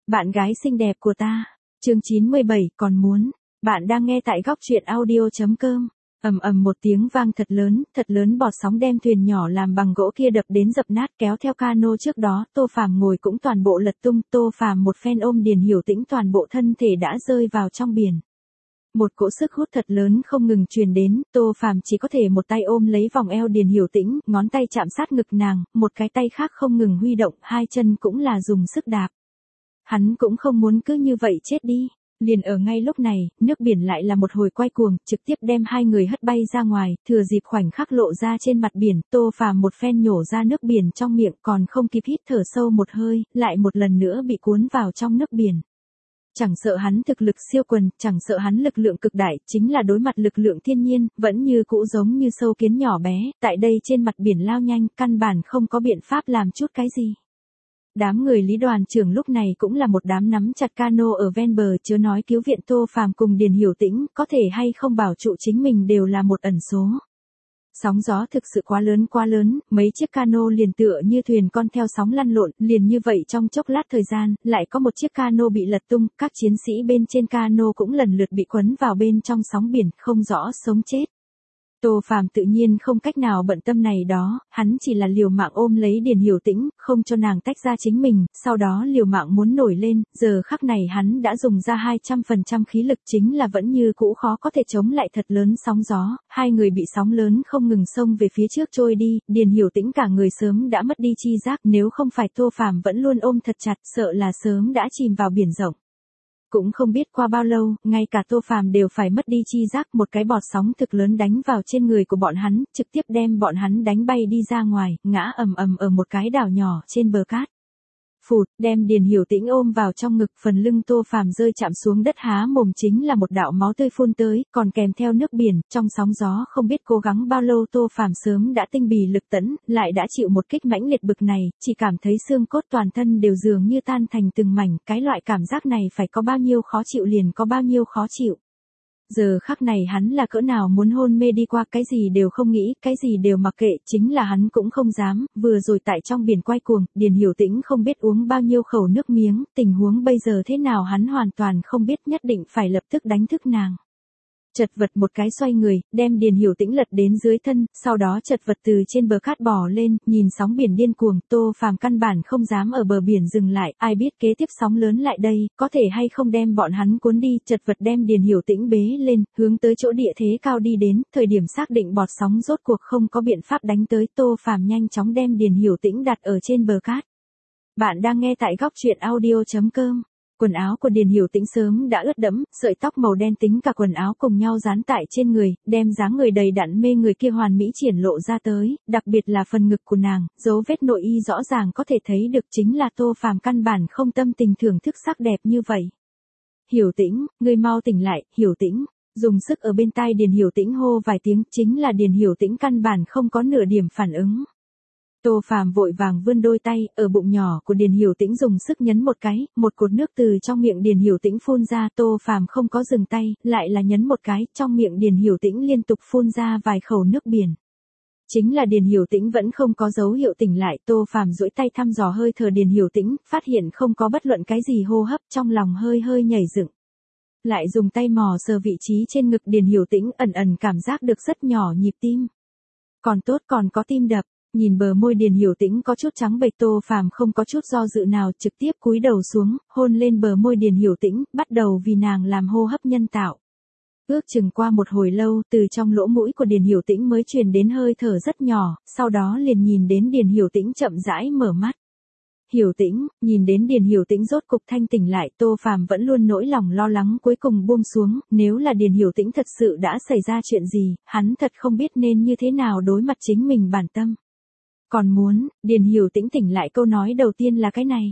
Bạn gái xinh đẹp của ta. Chương 97, còn muốn. Bạn đang nghe tại góc truyện audio.com. Ầm ầm một tiếng vang thật lớn bọt sóng đem thuyền nhỏ làm bằng gỗ kia đập đến dập nát, kéo theo cano trước đó, Tô Phàm ngồi cũng toàn bộ lật tung, Tô Phàm một phen ôm Điền Hiểu Tĩnh, toàn bộ thân thể đã rơi vào trong biển. Một cỗ sức hút thật lớn không ngừng truyền đến, Tô Phàm chỉ có thể một tay ôm lấy vòng eo Điền Hiểu Tĩnh, ngón tay chạm sát ngực nàng, một cái tay khác không ngừng huy động, hai chân cũng là dùng sức đạp. Hắn cũng không muốn cứ như vậy chết đi. Liền ở ngay lúc này, nước biển lại là một hồi quay cuồng, trực tiếp đem hai người hất bay ra ngoài, thừa dịp khoảnh khắc lộ ra trên mặt biển, Tô Phàm một phen nhổ ra nước biển trong miệng, còn không kịp hít thở sâu một hơi, lại một lần nữa bị cuốn vào trong nước biển. Chẳng sợ hắn thực lực siêu quần, chẳng sợ hắn lực lượng cực đại, chính là đối mặt lực lượng thiên nhiên, vẫn như cũ giống như sâu kiến nhỏ bé, tại đây trên mặt biển lao nhanh, căn bản không có biện pháp làm chút cái gì. Đám người Lý đoàn trưởng lúc này cũng là một đám nắm chặt cano ở ven bờ, chớ nói cứu viện Tô Phàm cùng Điền Hiểu Tĩnh, có thể hay không bảo trụ chính mình đều là một ẩn số. Sóng gió thực sự quá lớn, mấy chiếc cano liền tựa như thuyền con theo sóng lăn lộn, liền như vậy trong chốc lát thời gian, lại có một chiếc cano bị lật tung, các chiến sĩ bên trên cano cũng lần lượt bị quấn vào bên trong sóng biển, không rõ sống chết. Tô Phàm tự nhiên không cách nào bận tâm này đó, hắn chỉ là liều mạng ôm lấy Điền Hiểu Tĩnh, không cho nàng tách ra chính mình, sau đó liều mạng muốn nổi lên, giờ khắc này hắn đã dùng ra 200% khí lực, chính là vẫn như cũ khó có thể chống lại thật lớn sóng gió, hai người bị sóng lớn không ngừng xông về phía trước trôi đi, Điền Hiểu Tĩnh cả người sớm đã mất đi chi giác, nếu không phải Tô Phàm vẫn luôn ôm thật chặt, sợ là sớm đã chìm vào biển rộng. Cũng không biết qua bao lâu, ngay cả Tô Phàm đều phải mất đi chi giác, một cái bọt sóng thực lớn đánh vào trên người của bọn hắn, trực tiếp đem bọn hắn đánh bay đi ra ngoài, ngã ầm ầm ở một cái đảo nhỏ trên bờ cát. Phụt, đem Điền Hiểu Tĩnh ôm vào trong ngực, phần lưng Tô Phàm rơi chạm xuống đất, há mồm chính là một đạo máu tươi phun tới, còn kèm theo nước biển, trong sóng gió không biết cố gắng bao lâu Tô Phàm sớm đã tinh bì lực tẫn, lại đã chịu một kích mãnh liệt bực này, chỉ cảm thấy xương cốt toàn thân đều dường như tan thành từng mảnh, cái loại cảm giác này phải có bao nhiêu khó chịu liền có bao nhiêu khó chịu. Giờ khắc này hắn là cỡ nào muốn hôn mê đi qua, cái gì đều không nghĩ, cái gì đều mặc kệ, chính là hắn cũng không dám, vừa rồi tại trong biển quay cuồng, Điền Hiểu Tĩnh không biết uống bao nhiêu khẩu nước miếng, tình huống bây giờ thế nào hắn hoàn toàn không biết, nhất định phải lập tức đánh thức nàng. Chật vật một cái xoay người, đem Điền Hiểu Tĩnh lật đến dưới thân, sau đó chật vật từ trên bờ cát bò lên, nhìn sóng biển điên cuồng, Tô Phàm căn bản không dám ở bờ biển dừng lại, ai biết kế tiếp sóng lớn lại đây, có thể hay không đem bọn hắn cuốn đi, chật vật đem Điền Hiểu Tĩnh bế lên, hướng tới chỗ địa thế cao đi đến, thời điểm xác định bọt sóng rốt cuộc không có biện pháp đánh tới, Tô Phàm nhanh chóng đem Điền Hiểu Tĩnh đặt ở trên bờ cát. Bạn đang nghe tại góc truyện audio.com. Quần áo của Điền Hiểu Tĩnh sớm đã ướt đẫm, sợi tóc màu đen tính cả quần áo cùng nhau dán tại trên người, đem dáng người đầy đặn mê người kia hoàn mỹ triển lộ ra tới, đặc biệt là phần ngực của nàng, dấu vết nội y rõ ràng có thể thấy được, chính là Tô Phàm căn bản không tâm tình thưởng thức sắc đẹp như vậy. Hiểu Tĩnh, ngươi mau tỉnh lại, Hiểu Tĩnh. Dùng sức ở bên tai Điền Hiểu Tĩnh hô vài tiếng, chính là Điền Hiểu Tĩnh căn bản không có nửa điểm phản ứng. Tô Phàm vội vàng vươn đôi tay, ở bụng nhỏ của Điền Hiểu Tĩnh dùng sức nhấn một cái, một cột nước từ trong miệng Điền Hiểu Tĩnh phun ra, Tô Phàm không có dừng tay, lại là nhấn một cái, trong miệng Điền Hiểu Tĩnh liên tục phun ra vài khẩu nước biển. Chính là Điền Hiểu Tĩnh vẫn không có dấu hiệu tỉnh lại, Tô Phàm duỗi tay thăm dò hơi thở Điền Hiểu Tĩnh, phát hiện không có bất luận cái gì hô hấp, trong lòng hơi hơi nhảy dựng. Lại dùng tay mò sờ vị trí trên ngực Điền Hiểu Tĩnh, ẩn ẩn cảm giác được rất nhỏ nhịp tim. Còn tốt còn có tim đập. Nhìn bờ môi Điền Hiểu Tĩnh có chút trắng bệch, Tô Phàm không có chút do dự nào, trực tiếp cúi đầu xuống, hôn lên bờ môi Điền Hiểu Tĩnh, bắt đầu vì nàng làm hô hấp nhân tạo. Ước chừng qua một hồi lâu, từ trong lỗ mũi của Điền Hiểu Tĩnh mới truyền đến hơi thở rất nhỏ, sau đó liền nhìn đến Điền Hiểu Tĩnh chậm rãi mở mắt. Hiểu Tĩnh, nhìn đến Điền Hiểu Tĩnh rốt cục thanh tỉnh lại, Tô Phàm vẫn luôn nỗi lòng lo lắng cuối cùng buông xuống, nếu là Điền Hiểu Tĩnh thật sự đã xảy ra chuyện gì, hắn thật không biết nên như thế nào đối mặt chính mình bản tâm. Còn muốn, Điền Hiểu Tĩnh tỉnh lại câu nói đầu tiên là cái này.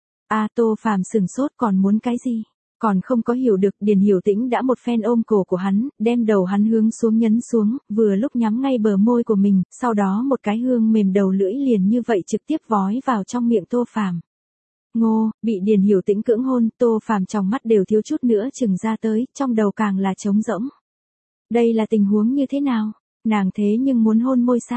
Tô Phàm sừng sốt, còn muốn cái gì? Còn không có hiểu được, Điền Hiểu Tĩnh đã một phen ôm cổ của hắn, đem đầu hắn hướng xuống nhấn xuống, vừa lúc nhắm ngay bờ môi của mình, sau đó một cái hương mềm đầu lưỡi liền như vậy trực tiếp vói vào trong miệng Tô Phàm. Ngô, bị Điền Hiểu Tĩnh cưỡng hôn, Tô Phàm trong mắt đều thiếu chút nữa chừng ra tới, trong đầu càng là trống rỗng. Đây là tình huống như thế nào? Nàng thế nhưng muốn hôn môi sao?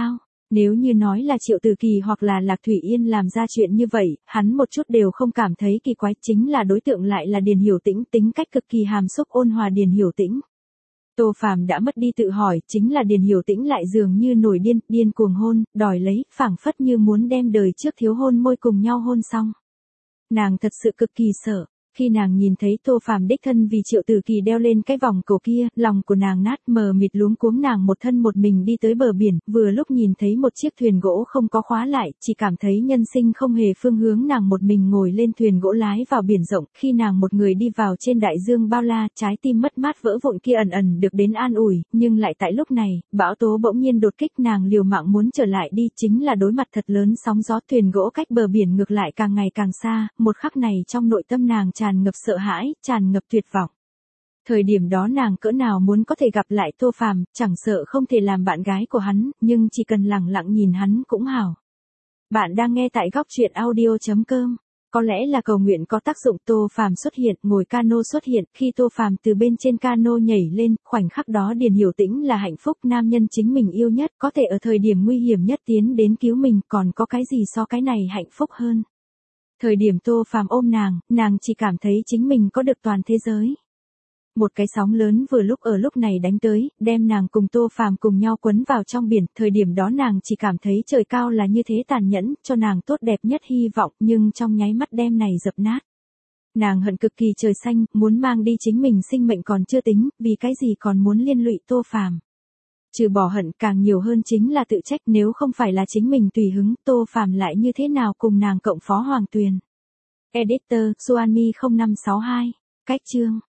Nếu như nói là Triệu Tử Kỳ hoặc là Lạc Thủy Yên làm ra chuyện như vậy, hắn một chút đều không cảm thấy kỳ quái, chính là đối tượng lại là Điền Hiểu Tĩnh, tính cách cực kỳ hàm xúc ôn hòa Điền Hiểu Tĩnh. Tô Phàm đã mất đi tự hỏi, chính là Điền Hiểu Tĩnh lại dường như nổi điên, điên cuồng hôn, đòi lấy, phảng phất như muốn đem đời trước thiếu hôn môi cùng nhau hôn xong. Nàng thật sự cực kỳ sợ. Khi nàng nhìn thấy Tô Phàm đích thân vì Triệu Tử Kỳ đeo lên cái vòng cổ kia, lòng của nàng nát mờ mịt luống cuống, nàng một thân một mình đi tới bờ biển, vừa lúc nhìn thấy một chiếc thuyền gỗ không có khóa lại, chỉ cảm thấy nhân sinh không hề phương hướng, nàng một mình ngồi lên thuyền gỗ lái vào biển rộng, khi nàng một người đi vào trên đại dương bao la, trái tim mất mát vỡ vụn kia ẩn ẩn được đến an ủi, nhưng lại tại lúc này, bão tố bỗng nhiên đột kích, nàng liều mạng muốn trở lại đi, chính là đối mặt thật lớn sóng gió, thuyền gỗ cách bờ biển ngược lại càng ngày càng xa, một khắc này trong nội tâm nàng tràn ngập sợ hãi, tràn ngập tuyệt vọng. Thời điểm đó nàng cỡ nào muốn có thể gặp lại Tô Phàm, chẳng sợ không thể làm bạn gái của hắn, nhưng chỉ cần lặng lặng nhìn hắn cũng hảo. Bạn đang nghe tại góc truyện audio.com. Có lẽ là cầu nguyện có tác dụng, Tô Phàm xuất hiện, ngồi cano xuất hiện, khi Tô Phàm từ bên trên cano nhảy lên, khoảnh khắc đó Điền Hiểu Tĩnh là hạnh phúc, nam nhân chính mình yêu nhất, có thể ở thời điểm nguy hiểm nhất tiến đến cứu mình, còn có cái gì so cái này hạnh phúc hơn. Thời điểm Tô Phàm ôm nàng chỉ cảm thấy chính mình có được toàn thế giới. Một cái sóng lớn vừa lúc ở lúc này đánh tới, đem nàng cùng Tô Phàm cùng nhau quấn vào trong biển, thời điểm đó nàng chỉ cảm thấy trời cao là như thế tàn nhẫn, cho nàng tốt đẹp nhất hy vọng, nhưng trong nháy mắt đem này dập nát. Nàng hận cực kỳ trời xanh, muốn mang đi chính mình sinh mệnh còn chưa tính, vì cái gì còn muốn liên lụy Tô Phàm. Trừ bỏ hận càng nhiều hơn chính là tự trách, nếu không phải là chính mình tùy hứng, Tô Phàm lại như thế nào cùng nàng cộng phó Hoàng Tuyền. Editor, Suanmi 0562. Cách chương.